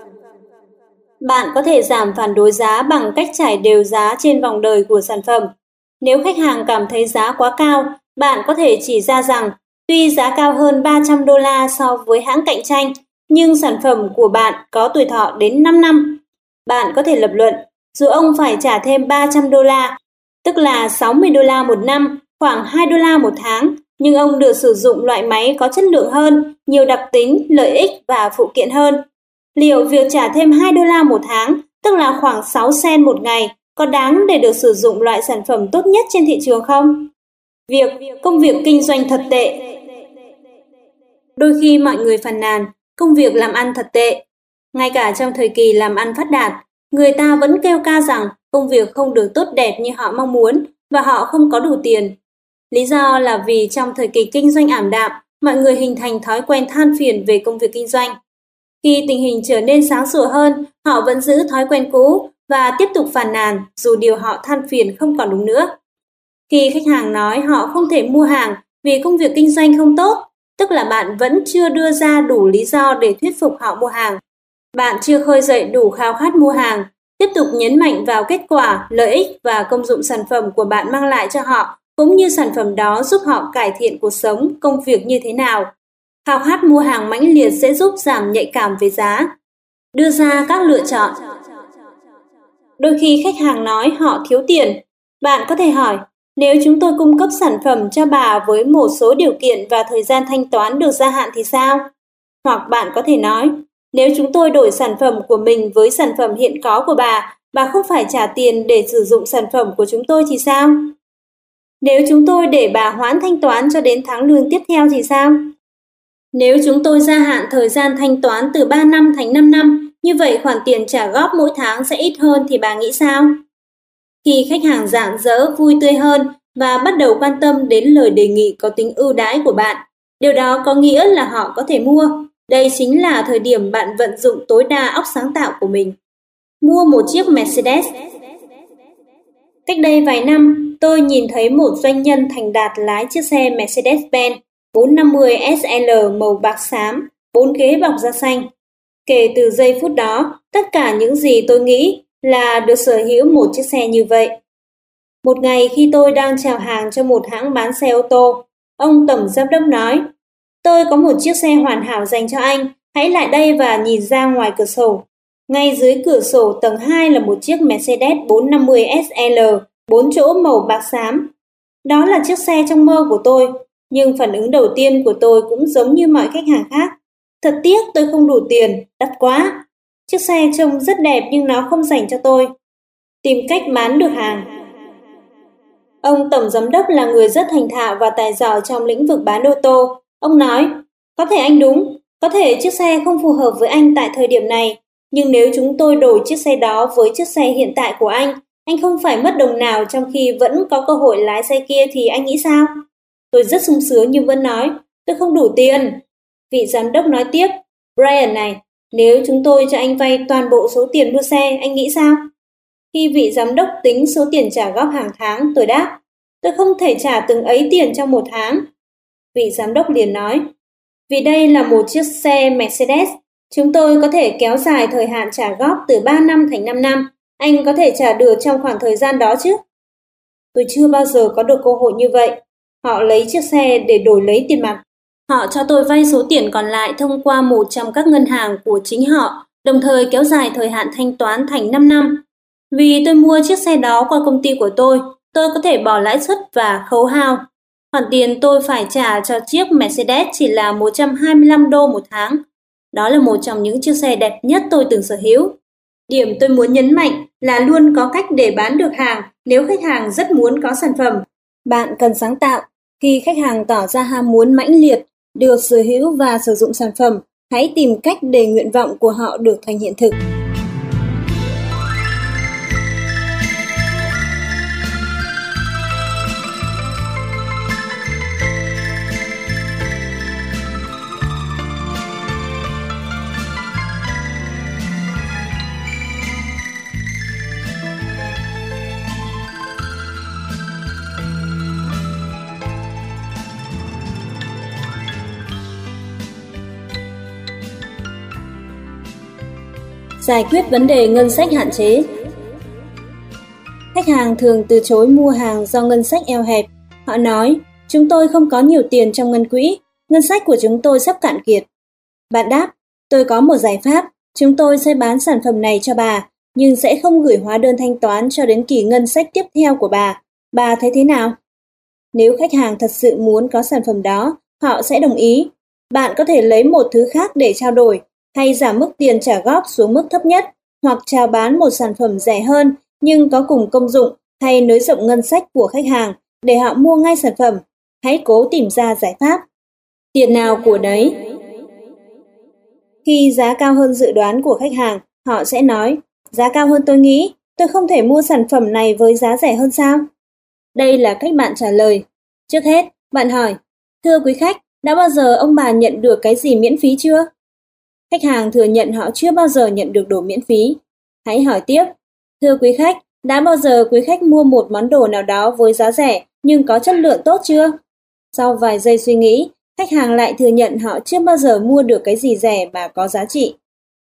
Bạn có thể giảm phản đối giá bằng cách trải đều giá trên vòng đời của sản phẩm. Nếu khách hàng cảm thấy giá quá cao, bạn có thể chỉ ra rằng tuy giá cao hơn ba trăm đô la so với hãng cạnh tranh, nhưng sản phẩm của bạn có tuổi thọ đến năm năm. Bạn có thể lập luận, dù ông phải trả thêm ba trăm đô la, tức là sáu mươi đô la một năm, khoảng hai đô la một tháng, nhưng ông được sử dụng loại máy có chất lượng hơn, nhiều đặc tính, lợi ích và phụ kiện hơn. Liệu việc trả thêm hai đô la một tháng, tức là khoảng sáu sen một ngày, có đáng để được sử dụng loại sản phẩm tốt nhất trên thị trường không? Việc công việc kinh doanh thật tệ. Đôi khi mọi người phàn nàn, công việc làm ăn thật tệ. Ngay cả trong thời kỳ làm ăn phát đạt, người ta vẫn kêu ca rằng công việc không được tốt đẹp như họ mong muốn và họ không có đủ tiền. Lý do là vì trong thời kỳ kinh doanh ảm đạm, mọi người hình thành thói quen than phiền về công việc kinh doanh. Khi tình hình trở nên sáng sủa hơn, họ vẫn giữ thói quen cũ và tiếp tục phàn nàn dù điều họ than phiền không còn đúng nữa. Khi khách hàng nói họ không thể mua hàng vì công việc kinh doanh không tốt, tức là bạn vẫn chưa đưa ra đủ lý do để thuyết phục họ mua hàng. Bạn chưa khơi dậy đủ khao khát mua hàng. Tiếp tục nhấn mạnh vào kết quả, lợi ích và công dụng sản phẩm của bạn mang lại cho họ, cũng như sản phẩm đó giúp họ cải thiện cuộc sống, công việc như thế nào. Khao khát mua hàng mãnh liệt sẽ giúp giảm nhạy cảm về giá. Đưa ra các lựa chọn. Đôi khi khách hàng nói họ thiếu tiền. Bạn có thể hỏi, nếu chúng tôi cung cấp sản phẩm cho bà với một số điều kiện và thời gian thanh toán được gia hạn thì sao? Hoặc bạn có thể nói, nếu chúng tôi đổi sản phẩm của mình với sản phẩm hiện có của bà, bà không phải trả tiền để sử dụng sản phẩm của chúng tôi thì sao? Nếu chúng tôi để bà hoãn thanh toán cho đến tháng lương tiếp theo thì sao? Nếu chúng tôi gia hạn thời gian thanh toán từ ba năm thành năm năm, như vậy khoản tiền trả góp mỗi tháng sẽ ít hơn thì bà nghĩ sao? Khi khách hàng rạng rỡ, vui tươi hơn và bắt đầu quan tâm đến lời đề nghị có tính ưu đãi của bạn, điều đó có nghĩa là họ có thể mua. Đây chính là thời điểm bạn vận dụng tối đa óc sáng tạo của mình. Mua một chiếc Mercedes. Cách đây vài năm, tôi nhìn thấy một doanh nhân thành đạt lái chiếc xe Mercedes-Benz bốn năm mươi S L màu bạc xám, bốn ghế bọc da xanh. Kể từ giây phút đó, tất cả những gì tôi nghĩ là được sở hữu một chiếc xe như vậy. Một ngày khi tôi đang chào hàng cho một hãng bán xe ô tô, ông tổng giám đốc nói, tôi có một chiếc xe hoàn hảo dành cho anh, hãy lại đây và nhìn ra ngoài cửa sổ. Ngay dưới cửa sổ tầng hai là một chiếc Mercedes bốn năm mươi S L, bốn chỗ màu bạc xám. Đó là chiếc xe trong mơ của tôi, nhưng phản ứng đầu tiên của tôi cũng giống như mọi khách hàng khác. Thật tiếc tôi không đủ tiền, đắt quá. Chiếc xe trông rất đẹp nhưng nó không dành cho tôi. Tìm cách bán được hàng. Ông tổng giám đốc là người rất thành thạo và tài giỏi trong lĩnh vực bán ô tô. Ông nói, có thể anh đúng, có thể chiếc xe không phù hợp với anh tại thời điểm này, nhưng nếu chúng tôi đổi chiếc xe đó với chiếc xe hiện tại của anh, anh không phải mất đồng nào trong khi vẫn có cơ hội lái xe kia thì anh nghĩ sao? Tôi rất sung sướng nhưng vẫn nói, tôi không đủ tiền. Vị giám đốc nói tiếp, Brian này, nếu chúng tôi cho anh vay toàn bộ số tiền mua xe, anh nghĩ sao? Khi vị giám đốc tính số tiền trả góp hàng tháng, tôi đáp, tôi không thể trả từng ấy tiền trong một tháng. Vị giám đốc liền nói, vì đây là một chiếc xe Mercedes, chúng tôi có thể kéo dài thời hạn trả góp từ ba năm thành năm năm. Anh có thể trả được trong khoảng thời gian đó chứ? Tôi chưa bao giờ có được cơ hội như vậy. Họ lấy chiếc xe để đổi lấy tiền mặt. Họ cho tôi vay số tiền còn lại thông qua một trong các ngân hàng của chính họ, đồng thời kéo dài thời hạn thanh toán thành năm năm. Vì tôi mua chiếc xe đó qua công ty của tôi, tôi có thể bỏ lãi suất và khấu hao. Khoản tiền tôi phải trả cho chiếc Mercedes chỉ là một trăm hai mươi lăm đô một tháng. Đó là một trong những chiếc xe đẹp nhất tôi từng sở hữu. Điểm tôi muốn nhấn mạnh là luôn có cách để bán được hàng nếu khách hàng rất muốn có sản phẩm. Bạn cần sáng tạo. Khi khách hàng tỏ ra ham muốn mãnh liệt, được sở hữu và sử dụng sản phẩm, hãy tìm cách để nguyện vọng của họ được thành hiện thực. Giải quyết vấn đề ngân sách hạn chế. Khách hàng thường từ chối mua hàng do ngân sách eo hẹp. Họ nói, chúng tôi không có nhiều tiền trong ngân quỹ, ngân sách của chúng tôi sắp cạn kiệt. Bạn đáp, tôi có một giải pháp, chúng tôi sẽ bán sản phẩm này cho bà, nhưng sẽ không gửi hóa đơn thanh toán cho đến kỳ ngân sách tiếp theo của bà. Bà thấy thế nào? Nếu khách hàng thật sự muốn có sản phẩm đó, họ sẽ đồng ý. Bạn có thể lấy một thứ khác để trao đổi, hay giảm mức tiền trả góp xuống mức thấp nhất, hoặc chào bán một sản phẩm rẻ hơn nhưng có cùng công dụng, hay nới rộng ngân sách của khách hàng để họ mua ngay sản phẩm. Hãy cố tìm ra giải pháp. Tiền nào của đấy. Khi giá cao hơn dự đoán của khách hàng, họ sẽ nói, giá cao hơn tôi nghĩ, tôi không thể mua sản phẩm này với giá rẻ hơn sao? Đây là cách bạn trả lời. Trước hết, bạn hỏi, thưa quý khách, đã bao giờ ông bà nhận được cái gì miễn phí chưa? Khách hàng thừa nhận họ chưa bao giờ nhận được đồ miễn phí. Hãy hỏi tiếp, thưa quý khách, đã bao giờ quý khách mua một món đồ nào đó với giá rẻ nhưng có chất lượng tốt chưa? Sau vài giây suy nghĩ, khách hàng lại thừa nhận họ chưa bao giờ mua được cái gì rẻ mà có giá trị.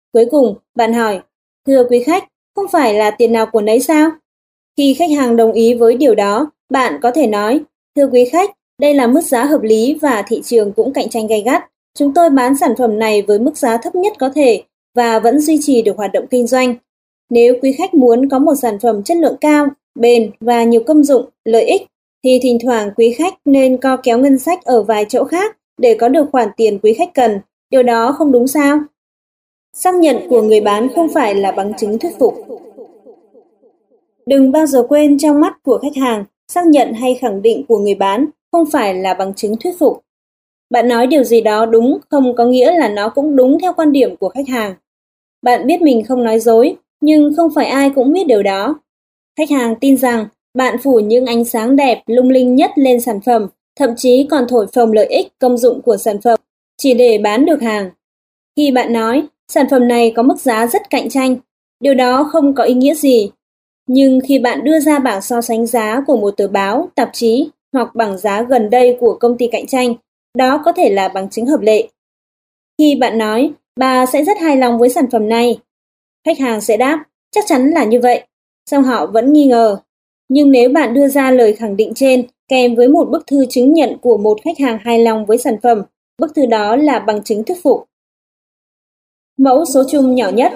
Cuối cùng, bạn hỏi, thưa quý khách, không phải là tiền nào của nấy sao? Khi khách hàng đồng ý với điều đó, bạn có thể nói, thưa quý khách, đây là mức giá hợp lý và thị trường cũng cạnh tranh gay gắt. Chúng tôi bán sản phẩm này với mức giá thấp nhất có thể và vẫn duy trì được hoạt động kinh doanh. Nếu quý khách muốn có một sản phẩm chất lượng cao, bền và nhiều công dụng, lợi ích, thì thỉnh thoảng quý khách nên co kéo ngân sách ở vài chỗ khác để có được khoản tiền quý khách cần. Điều đó không đúng sao? Xác nhận của người bán không phải là bằng chứng thuyết phục. Đừng bao giờ quên, trong mắt của khách hàng, xác nhận hay khẳng định của người bán không phải là bằng chứng thuyết phục. Bạn nói điều gì đó đúng không có nghĩa là nó cũng đúng theo quan điểm của khách hàng. Bạn biết mình không nói dối, nhưng không phải ai cũng biết điều đó. Khách hàng tin rằng bạn phủ những ánh sáng đẹp lung linh nhất lên sản phẩm, thậm chí còn thổi phồng lợi ích công dụng của sản phẩm chỉ để bán được hàng. Khi bạn nói sản phẩm này có mức giá rất cạnh tranh, điều đó không có ý nghĩa gì. Nhưng khi bạn đưa ra bảng so sánh giá của một tờ báo, tạp chí hoặc bảng giá gần đây của công ty cạnh tranh, đó có thể là bằng chứng hợp lệ. Khi bạn nói, bà sẽ rất hài lòng với sản phẩm này, khách hàng sẽ đáp, chắc chắn là như vậy, song họ vẫn nghi ngờ. Nhưng nếu bạn đưa ra lời khẳng định trên kèm với một bức thư chứng nhận của một khách hàng hài lòng với sản phẩm, bức thư đó là bằng chứng thuyết phục. Mẫu số chung nhỏ nhất.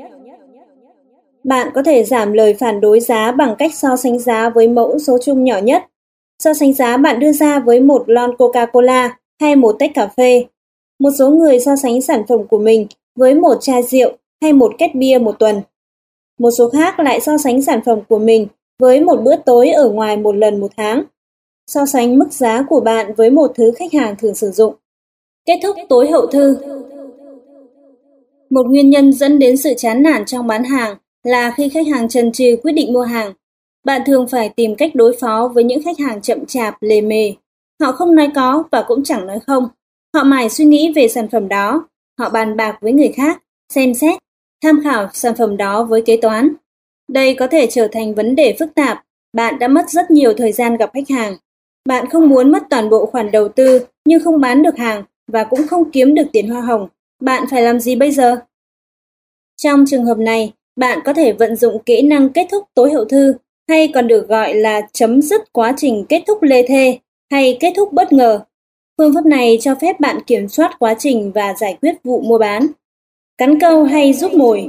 Bạn có thể giảm lời phản đối giá bằng cách so sánh giá với mẫu số chung nhỏ nhất. So sánh giá bạn đưa ra với một lon Coca-Cola hay một tách cà phê. Một số người so sánh sản phẩm của mình với một chai rượu hay một két bia một tuần. Một số khác lại so sánh sản phẩm của mình với một bữa tối ở ngoài một lần một tháng. So sánh mức giá của bạn với một thứ khách hàng thường sử dụng. Kết thúc tối hậu thư. Một nguyên nhân dẫn đến sự chán nản trong bán hàng là khi khách hàng chần chừ quyết định mua hàng. Bạn thường phải tìm cách đối phó với những khách hàng chậm chạp, lề mề. Họ không nói có và cũng chẳng nói không. Họ mải suy nghĩ về sản phẩm đó. Họ bàn bạc với người khác, xem xét, tham khảo sản phẩm đó với kế toán. Đây có thể trở thành vấn đề phức tạp. Bạn đã mất rất nhiều thời gian gặp khách hàng. Bạn không muốn mất toàn bộ khoản đầu tư nhưng không bán được hàng và cũng không kiếm được tiền hoa hồng. Bạn phải làm gì bây giờ? Trong trường hợp này, bạn có thể vận dụng kỹ năng kết thúc tối hậu thư, hay còn được gọi là chấm dứt quá trình kết thúc lê thê hay kết thúc bất ngờ. Phương pháp này cho phép bạn kiểm soát quá trình và giải quyết vụ mua bán. Cắn câu hay giúp mồi.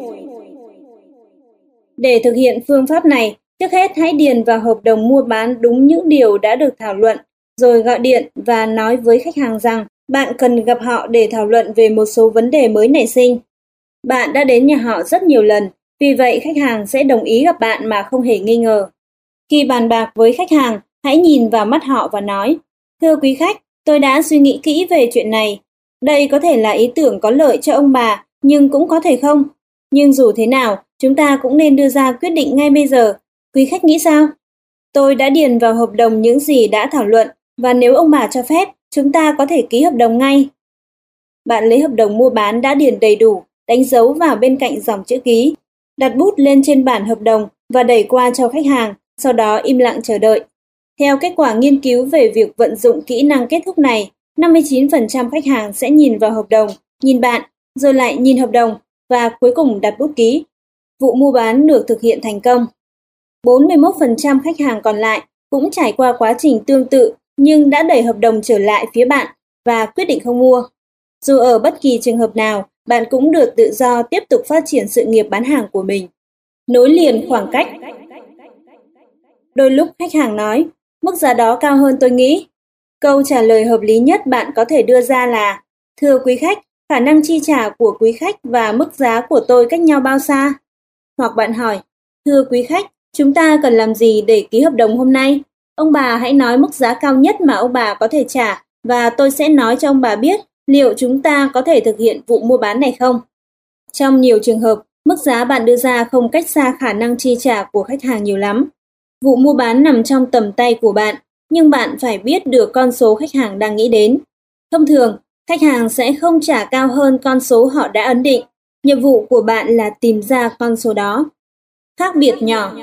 Để thực hiện phương pháp này, trước hết hãy điền vào hợp đồng mua bán đúng những điều đã được thảo luận, rồi gọi điện và nói với khách hàng rằng bạn cần gặp họ để thảo luận về một số vấn đề mới nảy sinh. Bạn đã đến nhà họ rất nhiều lần, vì vậy khách hàng sẽ đồng ý gặp bạn mà không hề nghi ngờ. Khi bàn bạc với khách hàng, hãy nhìn vào mắt họ và nói, thưa quý khách, tôi đã suy nghĩ kỹ về chuyện này. Đây có thể là ý tưởng có lợi cho ông bà, nhưng cũng có thể không. Nhưng dù thế nào, chúng ta cũng nên đưa ra quyết định ngay bây giờ. Quý khách nghĩ sao? Tôi đã điền vào hợp đồng những gì đã thảo luận, và nếu ông bà cho phép, chúng ta có thể ký hợp đồng ngay. Bạn lấy hợp đồng mua bán đã điền đầy đủ, đánh dấu vào bên cạnh dòng chữ ký, đặt bút lên trên bản hợp đồng và đẩy qua cho khách hàng, sau đó im lặng chờ đợi. Theo kết quả nghiên cứu về việc vận dụng kỹ năng kết thúc này, năm mươi chín phần trăm khách hàng sẽ nhìn vào hợp đồng, nhìn bạn, rồi lại nhìn hợp đồng và cuối cùng đặt bút ký. Vụ mua bán được thực hiện thành công. bốn mươi mốt phần trăm khách hàng còn lại cũng trải qua quá trình tương tự nhưng đã đẩy hợp đồng trở lại phía bạn và quyết định không mua. Dù ở bất kỳ trường hợp nào, bạn cũng được tự do tiếp tục phát triển sự nghiệp bán hàng của mình. Nối liền khoảng cách. Đôi lúc khách hàng nói, mức giá đó cao hơn tôi nghĩ. Câu trả lời hợp lý nhất bạn có thể đưa ra là, thưa quý khách, khả năng chi trả của quý khách và mức giá của tôi cách nhau bao xa? Hoặc bạn hỏi, thưa quý khách, chúng ta cần làm gì để ký hợp đồng hôm nay? Ông bà hãy nói mức giá cao nhất mà ông bà có thể trả và tôi sẽ nói cho ông bà biết liệu chúng ta có thể thực hiện vụ mua bán này không? Trong nhiều trường hợp, mức giá bạn đưa ra không cách xa khả năng chi trả của khách hàng nhiều lắm. Vụ mua bán nằm trong tầm tay của bạn, nhưng bạn phải biết được con số khách hàng đang nghĩ đến. Thông thường, khách hàng sẽ không trả cao hơn con số họ đã ấn định. Nhiệm vụ của bạn là tìm ra con số đó. Khác biệt nhỏ.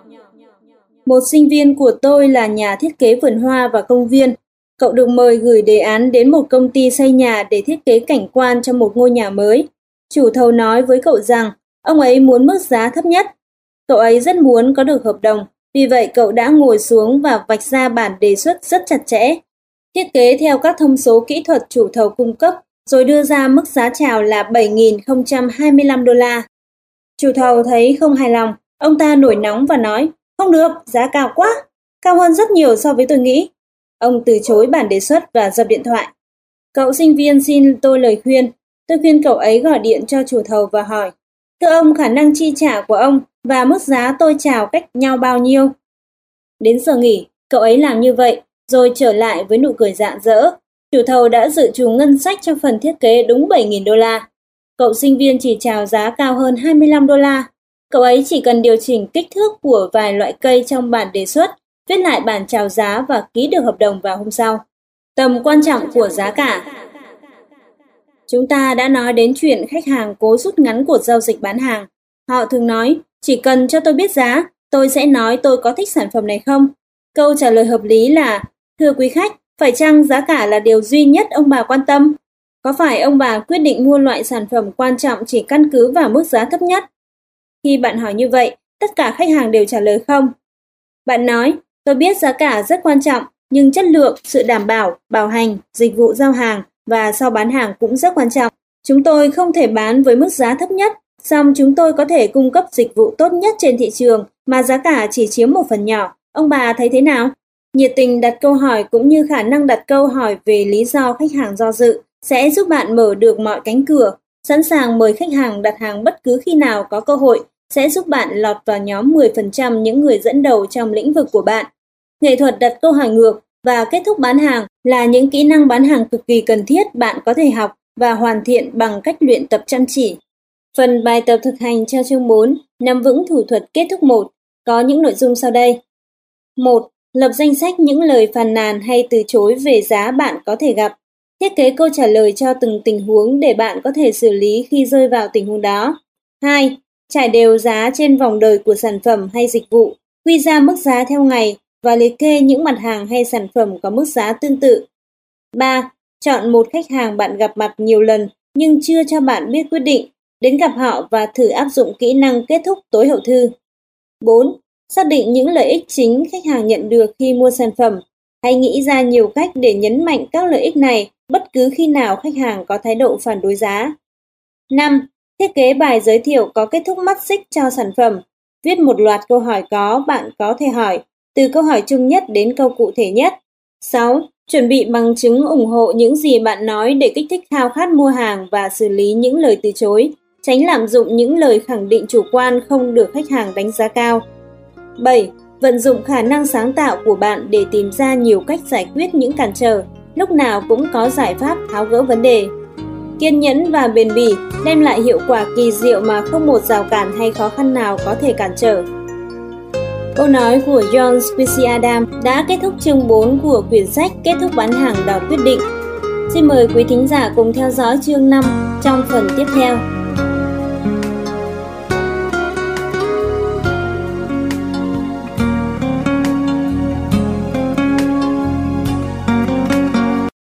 Một sinh viên của tôi là nhà thiết kế vườn hoa và công viên. Cậu được mời gửi đề án đến một công ty xây nhà để thiết kế cảnh quan cho một ngôi nhà mới. Chủ thầu nói với cậu rằng ông ấy muốn mức giá thấp nhất. Cậu ấy rất muốn có được hợp đồng, vì vậy cậu đã ngồi xuống và vạch ra bản đề xuất rất chặt chẽ. Thiết kế theo các thông số kỹ thuật chủ thầu cung cấp, rồi đưa ra mức giá chào là bảy nghìn không trăm hai mươi lăm đô la. Chủ thầu thấy không hài lòng, ông ta nổi nóng và nói, không được, giá cao quá, cao hơn rất nhiều so với tôi nghĩ. Ông từ chối bản đề xuất và dập điện thoại. Cậu sinh viên xin tôi lời khuyên. Tôi khuyên cậu ấy gọi điện cho chủ thầu và hỏi, thưa ông, khả năng chi trả của ông và mức giá tôi chào cách nhau bao nhiêu? Đến giờ nghỉ, cậu ấy làm như vậy, rồi trở lại với nụ cười rạng rỡ. Chủ thầu đã dự trù ngân sách cho phần thiết kế đúng bảy nghìn đô la. Cậu sinh viên chỉ chào giá cao hơn hai mươi lăm đô la. Cậu ấy chỉ cần điều chỉnh kích thước của vài loại cây trong bản đề xuất, viết lại bản chào giá và ký được hợp đồng vào hôm sau. Tầm quan trọng của giá cả. Chúng ta đã nói đến chuyện khách hàng cố rút ngắn cuộc giao dịch bán hàng. Họ thường nói, chỉ cần cho tôi biết giá, tôi sẽ nói tôi có thích sản phẩm này không. Câu trả lời hợp lý là, thưa quý khách, phải chăng giá cả là điều duy nhất ông bà quan tâm? Có phải ông bà quyết định mua loại sản phẩm quan trọng chỉ căn cứ vào mức giá thấp nhất? Khi bạn hỏi như vậy, tất cả khách hàng đều trả lời không. Bạn nói, tôi biết giá cả rất quan trọng, nhưng chất lượng, sự đảm bảo, bảo hành, dịch vụ giao hàng và sau bán hàng cũng rất quan trọng. Chúng tôi không thể bán với mức giá thấp nhất, song chúng tôi có thể cung cấp dịch vụ tốt nhất trên thị trường mà giá cả chỉ chiếm một phần nhỏ. Ông bà thấy thế nào? Nhiệt tình đặt câu hỏi cũng như khả năng đặt câu hỏi về lý do khách hàng do dự sẽ giúp bạn mở được mọi cánh cửa. Sẵn sàng mời khách hàng đặt hàng bất cứ khi nào có cơ hội sẽ giúp bạn lọt vào nhóm mười phần trăm những người dẫn đầu trong lĩnh vực của bạn. Nghệ thuật đặt câu hỏi ngược và kết thúc bán hàng là những kỹ năng bán hàng cực kỳ cần thiết bạn có thể học và hoàn thiện bằng cách luyện tập chăm chỉ. Phần bài tập thực hành cho chương bốn, nắm vững thủ thuật kết thúc một, có những nội dung sau đây. một. Lập danh sách những lời phàn nàn hay từ chối về giá bạn có thể gặp. Thiết kế câu trả lời cho từng tình huống để bạn có thể xử lý khi rơi vào tình huống đó. hai. Trải đều giá trên vòng đời của sản phẩm hay dịch vụ, quy ra mức giá theo ngày và liệt kê những mặt hàng hay sản phẩm có mức giá tương tự. ba. Chọn một khách hàng bạn gặp mặt nhiều lần nhưng chưa cho bạn biết quyết định, đến gặp họ và thử áp dụng kỹ năng kết thúc tối hậu thư. bốn. Xác định những lợi ích chính khách hàng nhận được khi mua sản phẩm. Hãy nghĩ ra nhiều cách để nhấn mạnh các lợi ích này bất cứ khi nào khách hàng có thái độ phản đối giá. năm. Thiết kế bài giới thiệu có kết thúc mắt xích cho sản phẩm. Viết một loạt câu hỏi có bạn có thể hỏi, từ câu hỏi chung nhất đến câu cụ thể nhất. sáu. Chuẩn bị bằng chứng ủng hộ những gì bạn nói để kích thích khao khát mua hàng và xử lý những lời từ chối. Tránh lạm dụng những lời khẳng định chủ quan không được khách hàng đánh giá cao. bảy. Vận dụng khả năng sáng tạo của bạn để tìm ra nhiều cách giải quyết những cản trở. Lúc nào cũng có giải pháp tháo gỡ vấn đề. Kiên nhẫn và bền bỉ đem lại hiệu quả kỳ diệu mà không một rào cản hay khó khăn nào có thể cản trở. Câu nói của John Quincy Adams đã kết thúc chương bốn của quyển sách Kết thúc bán hàng đòi quyết định. Xin mời quý thính giả cùng theo dõi chương năm trong phần tiếp theo.